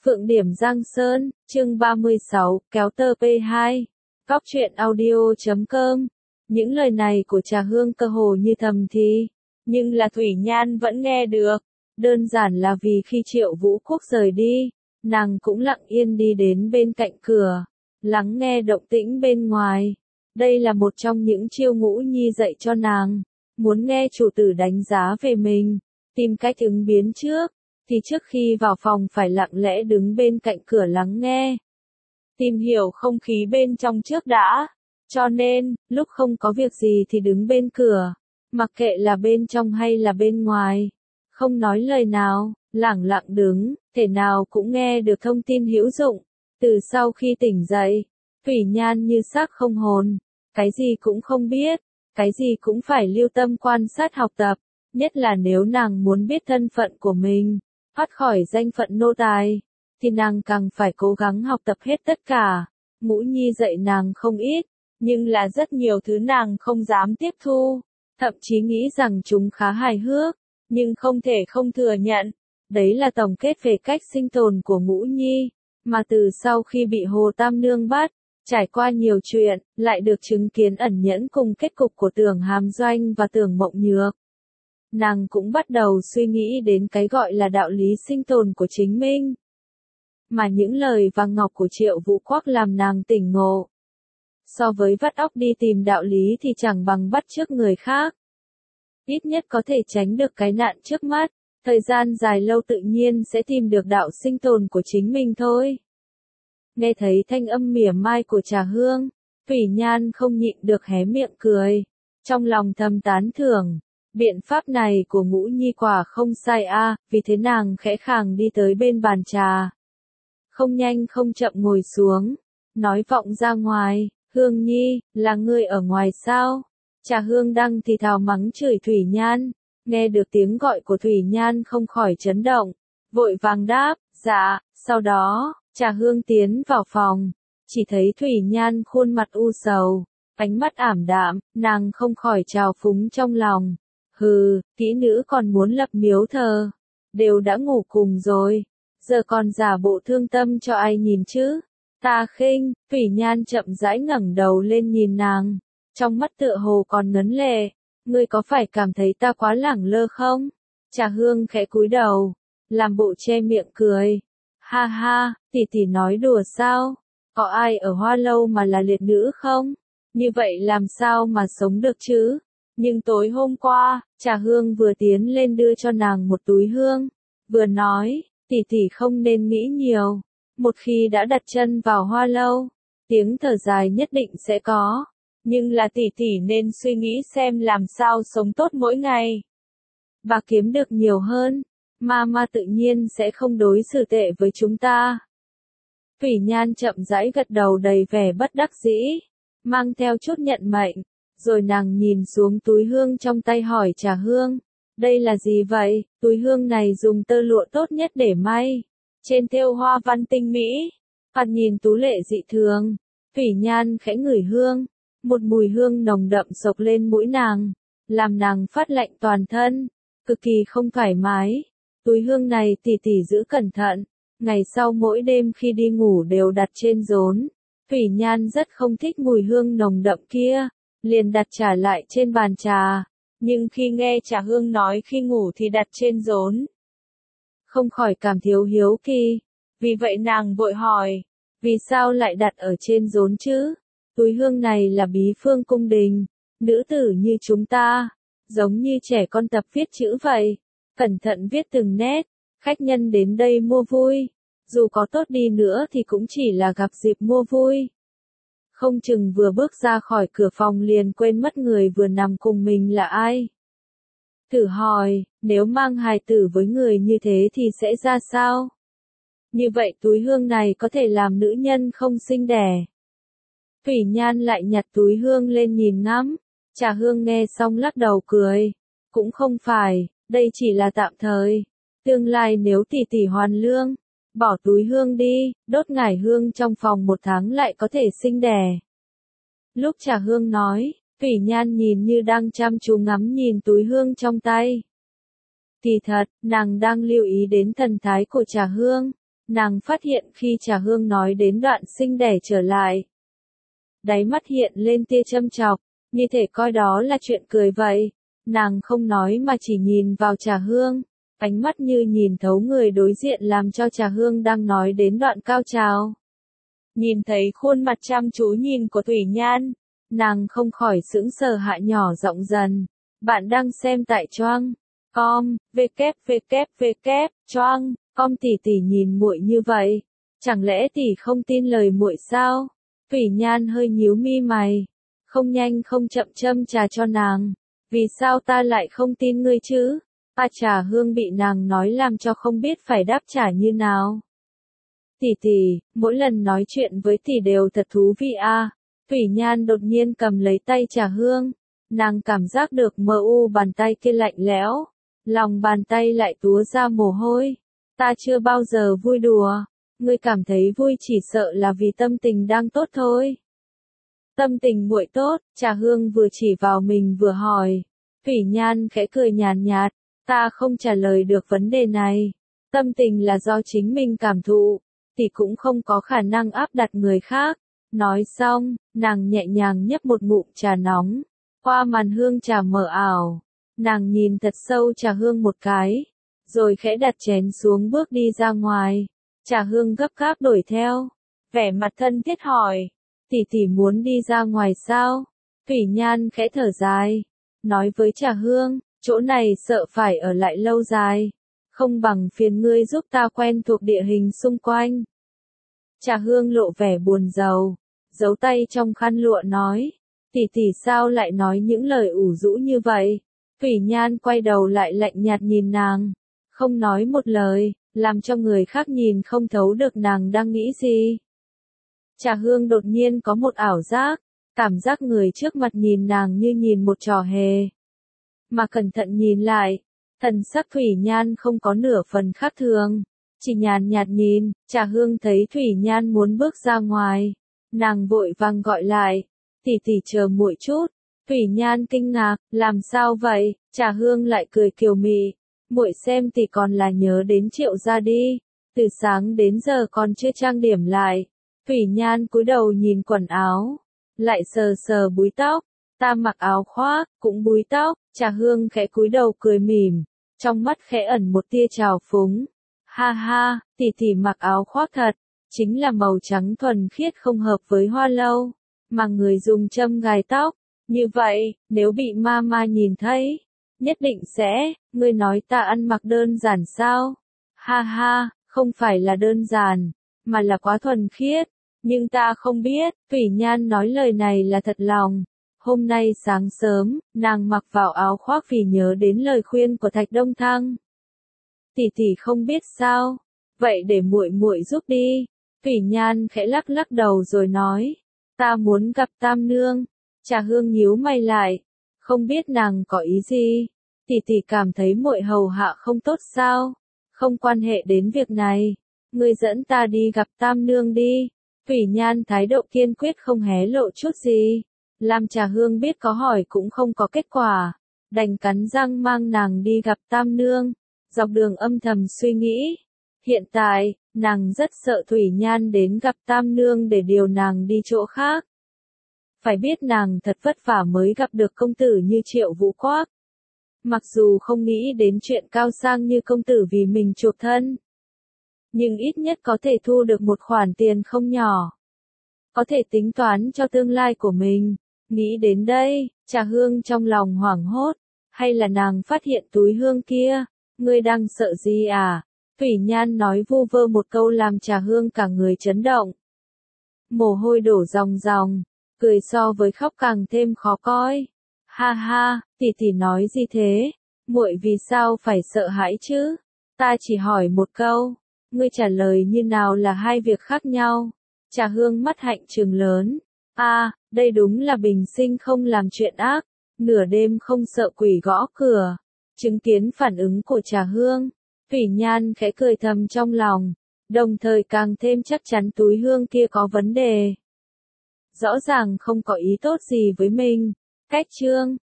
Phượng Điểm Giang Sơn, chương 36, kéo tơ P2. Góc truyện audio.com. Những lời này của Trà Hương cơ hồ như thầm thì, nhưng là Thủy Nhan vẫn nghe được. Đơn giản là vì khi Triệu Vũ Quốc rời đi, nàng cũng lặng yên đi đến bên cạnh cửa, lắng nghe động tĩnh bên ngoài. Đây là một trong những chiêu Ngũ Nhi dạy cho nàng, muốn nghe chủ tử đánh giá về mình, tìm cách ứng biến trước, thì trước khi vào phòng phải lặng lẽ đứng bên cạnh cửa lắng nghe. Tìm hiểu không khí bên trong trước đã. Cho nên, lúc không có việc gì thì đứng bên cửa, mặc kệ là bên trong hay là bên ngoài, không nói lời nào, lẳng lặng đứng, thể nào cũng nghe được thông tin hữu dụng. Từ sau khi tỉnh dậy, Thủy Nhan như xác không hồn, cái gì cũng không biết, cái gì cũng phải lưu tâm quan sát học tập, nhất là nếu nàng muốn biết thân phận của mình, thoát khỏi danh phận nô tài, thì nàng càng phải cố gắng học tập hết tất cả. Ngũ Nhi dạy nàng không ít, nhưng là rất nhiều thứ nàng không dám tiếp thu, thậm chí nghĩ rằng chúng khá hài hước, nhưng không thể không thừa nhận. Đấy là tổng kết về cách sinh tồn của Ngũ Nhi, mà từ sau khi bị Hồ Tam Nương bắt, trải qua nhiều chuyện, lại được chứng kiến ẩn nhẫn cùng kết cục của Tưởng Hàm Doanh và Tưởng Mộng Nhược. Nàng cũng bắt đầu suy nghĩ đến cái gọi là đạo lý sinh tồn của chính mình. Mà những lời vàng ngọc của Triệu Vũ Quốc làm nàng tỉnh ngộ. So với vắt óc đi tìm đạo lý thì chẳng bằng bắt chước người khác. Ít nhất có thể tránh được cái nạn trước mắt, thời gian dài lâu tự nhiên sẽ tìm được đạo sinh tồn của chính mình thôi. Nghe thấy thanh âm mỉa mai của Trà Hương, Thủy Nhan không nhịn được hé miệng cười, trong lòng thầm tán thưởng. Biện pháp này của Ngũ Nhi quả không sai a, vì thế nàng khẽ khàng đi tới bên bàn trà. Không nhanh không chậm ngồi xuống, nói vọng ra ngoài, Hương Nhi, là ngươi ở ngoài sao? Trà Hương đang thì thào mắng chửi Thủy Nhan, nghe được tiếng gọi của Thủy Nhan không khỏi chấn động, vội vàng đáp, dạ. Sau đó, Trà Hương tiến vào phòng, chỉ thấy Thủy Nhan khuôn mặt u sầu, ánh mắt ảm đạm, nàng không khỏi trào phúng trong lòng. Hừ, kỹ nữ còn muốn lập miếu thờ, đều đã ngủ cùng rồi, giờ còn giả bộ thương tâm cho ai nhìn chứ? Ta khinh. Thủy Nhan chậm rãi ngẩng đầu lên nhìn nàng, trong mắt tựa hồ còn ngấn lệ. Ngươi có phải cảm thấy ta quá lẳng lơ không? Trà Hương khẽ cúi đầu, làm bộ che miệng cười. Ha ha, tỷ tỷ nói đùa sao? Có ai ở Hoa Lâu mà là liệt nữ không? Như vậy làm sao mà sống được chứ? Nhưng tối hôm qua, Trà Hương vừa tiến lên đưa cho nàng một túi hương, vừa nói, tỷ tỷ không nên nghĩ nhiều. Một khi đã đặt chân vào Hoa Lâu, tiếng thở dài nhất định sẽ có. Nhưng là tỷ tỷ nên suy nghĩ xem làm sao sống tốt mỗi ngày. Và kiếm được nhiều hơn, Mama tự nhiên sẽ không đối xử tệ với chúng ta. Thủy Nhan chậm rãi gật đầu đầy vẻ bất đắc dĩ, mang theo chút nhận mệnh. Rồi nàng nhìn xuống túi hương trong tay hỏi Trà Hương, đây là gì vậy? Túi hương này dùng tơ lụa tốt nhất để may, trên thêu hoa văn tinh mỹ, thoạt nhìn tú lệ dị thường. Thủy Nhan khẽ ngửi hương, một mùi hương nồng đậm xộc lên mũi nàng, làm nàng phát lạnh toàn thân, cực kỳ không thoải mái. Túi hương này tỷ tỷ giữ cẩn thận, ngày sau mỗi đêm khi đi ngủ đều đặt trên rốn. Thủy Nhan rất không thích mùi hương nồng đậm kia, liền đặt trả lại trên bàn trà, nhưng khi nghe Trà Hương nói khi ngủ thì đặt trên rốn, không khỏi cảm thiếu hiếu kỳ, vì vậy nàng vội hỏi, vì sao lại đặt ở trên rốn chứ? Túi hương này là bí phương cung đình, nữ tử như chúng ta, giống như trẻ con tập viết chữ vậy, cẩn thận viết từng nét, khách nhân đến đây mua vui, dù có tốt đi nữa thì cũng chỉ là gặp dịp mua vui. Không chừng vừa bước ra khỏi cửa phòng liền quên mất người vừa nằm cùng mình là ai. Thử hỏi, nếu mang hài tử với người như thế thì sẽ ra sao? Như vậy túi hương này có thể làm nữ nhân không sinh đẻ. Thủy Nhan lại nhặt túi hương lên nhìn ngắm. Trà Hương nghe xong lắc đầu cười. Cũng không phải, đây chỉ là tạm thời. Tương lai nếu tỷ tỷ hoàn lương, bỏ túi hương đi, đốt ngải hương trong phòng 1 tháng lại có thể sinh đẻ. Lúc Trà Hương nói, Thủy Nhan nhìn như đang chăm chú ngắm nhìn túi hương trong tay. Kỳ thật, nàng đang lưu ý đến thần thái của Trà Hương, Nàng phát hiện khi Trà Hương nói đến đoạn sinh đẻ trở lại. Đáy mắt hiện lên tia châm chọc, như thể coi đó là chuyện cười vậy. Nàng không nói mà chỉ nhìn vào Trà Hương, ánh mắt như nhìn thấu người đối diện làm cho Trà Hương đang nói đến đoạn cao trào. Nhìn thấy khuôn mặt chăm chú nhìn của Thủy Nhan, nàng không khỏi sững sờ hạ nhỏ giọng dần. Bạn đang xem tại Choang com, Choang com tỷ nhìn muội như vậy, chẳng lẽ tỷ không tin lời muội sao? Thủy Nhan hơi nhíu mi mày, không nhanh không chậm châm trà cho nàng. Vì sao ta lại không tin ngươi chứ? Trà Hương bị nàng nói làm cho không biết phải đáp trả như nào. Tỷ, mỗi lần nói chuyện với tỷ đều thật thú vị à. Thủy Nhan đột nhiên cầm lấy tay Trà Hương, nàng cảm giác được mờ u bàn tay kia lạnh lẽo, lòng bàn tay lại túa ra mồ hôi. Ta chưa bao giờ vui đùa, ngươi cảm thấy vui chỉ sợ là vì tâm tình đang tốt thôi. Tâm tình muội tốt, Trà Hương vừa chỉ vào mình vừa hỏi. Thủy Nhan khẽ cười nhàn nhạt, ta không trả lời được vấn đề này. Tâm tình là do chính mình cảm thụ, thì cũng không có khả năng áp đặt người khác. Nói xong, nàng nhẹ nhàng nhấp một ngụm trà nóng, qua màn hương trà mờ ảo. Nàng nhìn thật sâu Trà Hương một cái, rồi khẽ đặt chén xuống bước đi ra ngoài. Trà Hương gấp gáp đuổi theo, vẻ mặt thân thiết hỏi, tỷ muốn đi ra ngoài sao? Thủy Nhan khẽ thở dài, nói với Trà Hương, chỗ này sợ phải ở lại lâu dài, không bằng phiền ngươi giúp ta quen thuộc địa hình xung quanh. Trà Hương lộ vẻ buồn rầu, giấu tay trong khăn lụa nói, tỷ sao lại nói những lời ủ rũ như vậy? Thủy Nhan quay đầu lại lạnh nhạt nhìn nàng, không nói một lời, làm cho người khác nhìn không thấu được nàng đang nghĩ gì. Trà Hương đột nhiên có một ảo giác, cảm giác người trước mặt nhìn nàng như nhìn một trò hề. Mà cẩn thận nhìn lại, thần sắc Thủy Nhan không có nửa phần khác thường, chỉ nhàn nhạt nhìn. Trà Hương thấy Thủy Nhan muốn bước ra ngoài, nàng vội vàng gọi lại, tỷ chờ muội chút. Thủy Nhan kinh ngạc, làm sao vậy? Trà Hương lại cười kiều mị, muội xem tỷ còn là nhớ đến Triệu gia đi, từ sáng đến giờ còn chưa trang điểm lại. Thủy Nhan cúi đầu nhìn quần áo, lại sờ sờ búi tóc, ta mặc áo khoác, cũng búi tóc. Trà Hương khẽ cúi đầu cười mỉm, trong mắt khẽ ẩn một tia trào phúng. Ha ha, tỷ mặc áo khoác thật, chính là màu trắng thuần khiết không hợp với hoa lâu, mà người dùng châm gài tóc. Như vậy, nếu bị mama nhìn thấy, nhất định sẽ, ngươi nói ta ăn mặc đơn giản sao? Ha ha, không phải là đơn giản, mà là quá thuần khiết. Nhưng ta không biết, Thủy Nhan nói lời này là thật lòng. Hôm nay sáng sớm, nàng mặc vào áo khoác vì nhớ đến lời khuyên của Thạch Đông Thăng. Tỷ không biết sao? Vậy để muội giúp đi. Thủy Nhan khẽ lắc lắc đầu rồi nói, ta muốn gặp Tam nương. Trà Hương nhíu mày lại, không biết nàng có ý gì. Tỷ cảm thấy muội hầu hạ không tốt sao? Không quan hệ đến việc này, ngươi dẫn ta đi gặp Tam nương đi. Thủy Nhan thái độ kiên quyết không hé lộ chút gì, làm Trà Hương biết có hỏi cũng không có kết quả, đành cắn răng mang nàng đi gặp Tam nương. Dọc đường âm thầm suy nghĩ, hiện tại, nàng rất sợ Thủy Nhan đến gặp Tam nương để điều nàng đi chỗ khác. Phải biết nàng thật vất vả mới gặp được công tử như Triệu Vũ Quác. Mặc dù không nghĩ đến chuyện cao sang như công tử vì mình chuộc thân, nhưng ít nhất có thể thu được một khoản tiền không nhỏ, có thể tính toán cho tương lai của mình. Nghĩ đến đây, Trà Hương trong lòng hoảng hốt, hay là nàng phát hiện túi hương kia? Ngươi đang sợ gì à? Thủy Nhan nói vu vơ một câu làm Trà Hương cả người chấn động. Mồ hôi đổ ròng ròng, cười so với khóc càng thêm khó coi. Ha ha, tỷ nói gì thế? Muội vì sao phải sợ hãi chứ? Ta chỉ hỏi một câu, ngươi trả lời như nào là hai việc khác nhau. Trà Hương mắt hạnh trừng lớn. Đây đúng là bình sinh không làm chuyện ác, nửa đêm không sợ quỷ gõ cửa. Chứng kiến phản ứng của Trà Hương, Thủy Nhan khẽ cười thầm trong lòng, đồng thời càng thêm chắc chắn túi hương kia có vấn đề. Rõ ràng không có ý tốt gì với mình. Cách chương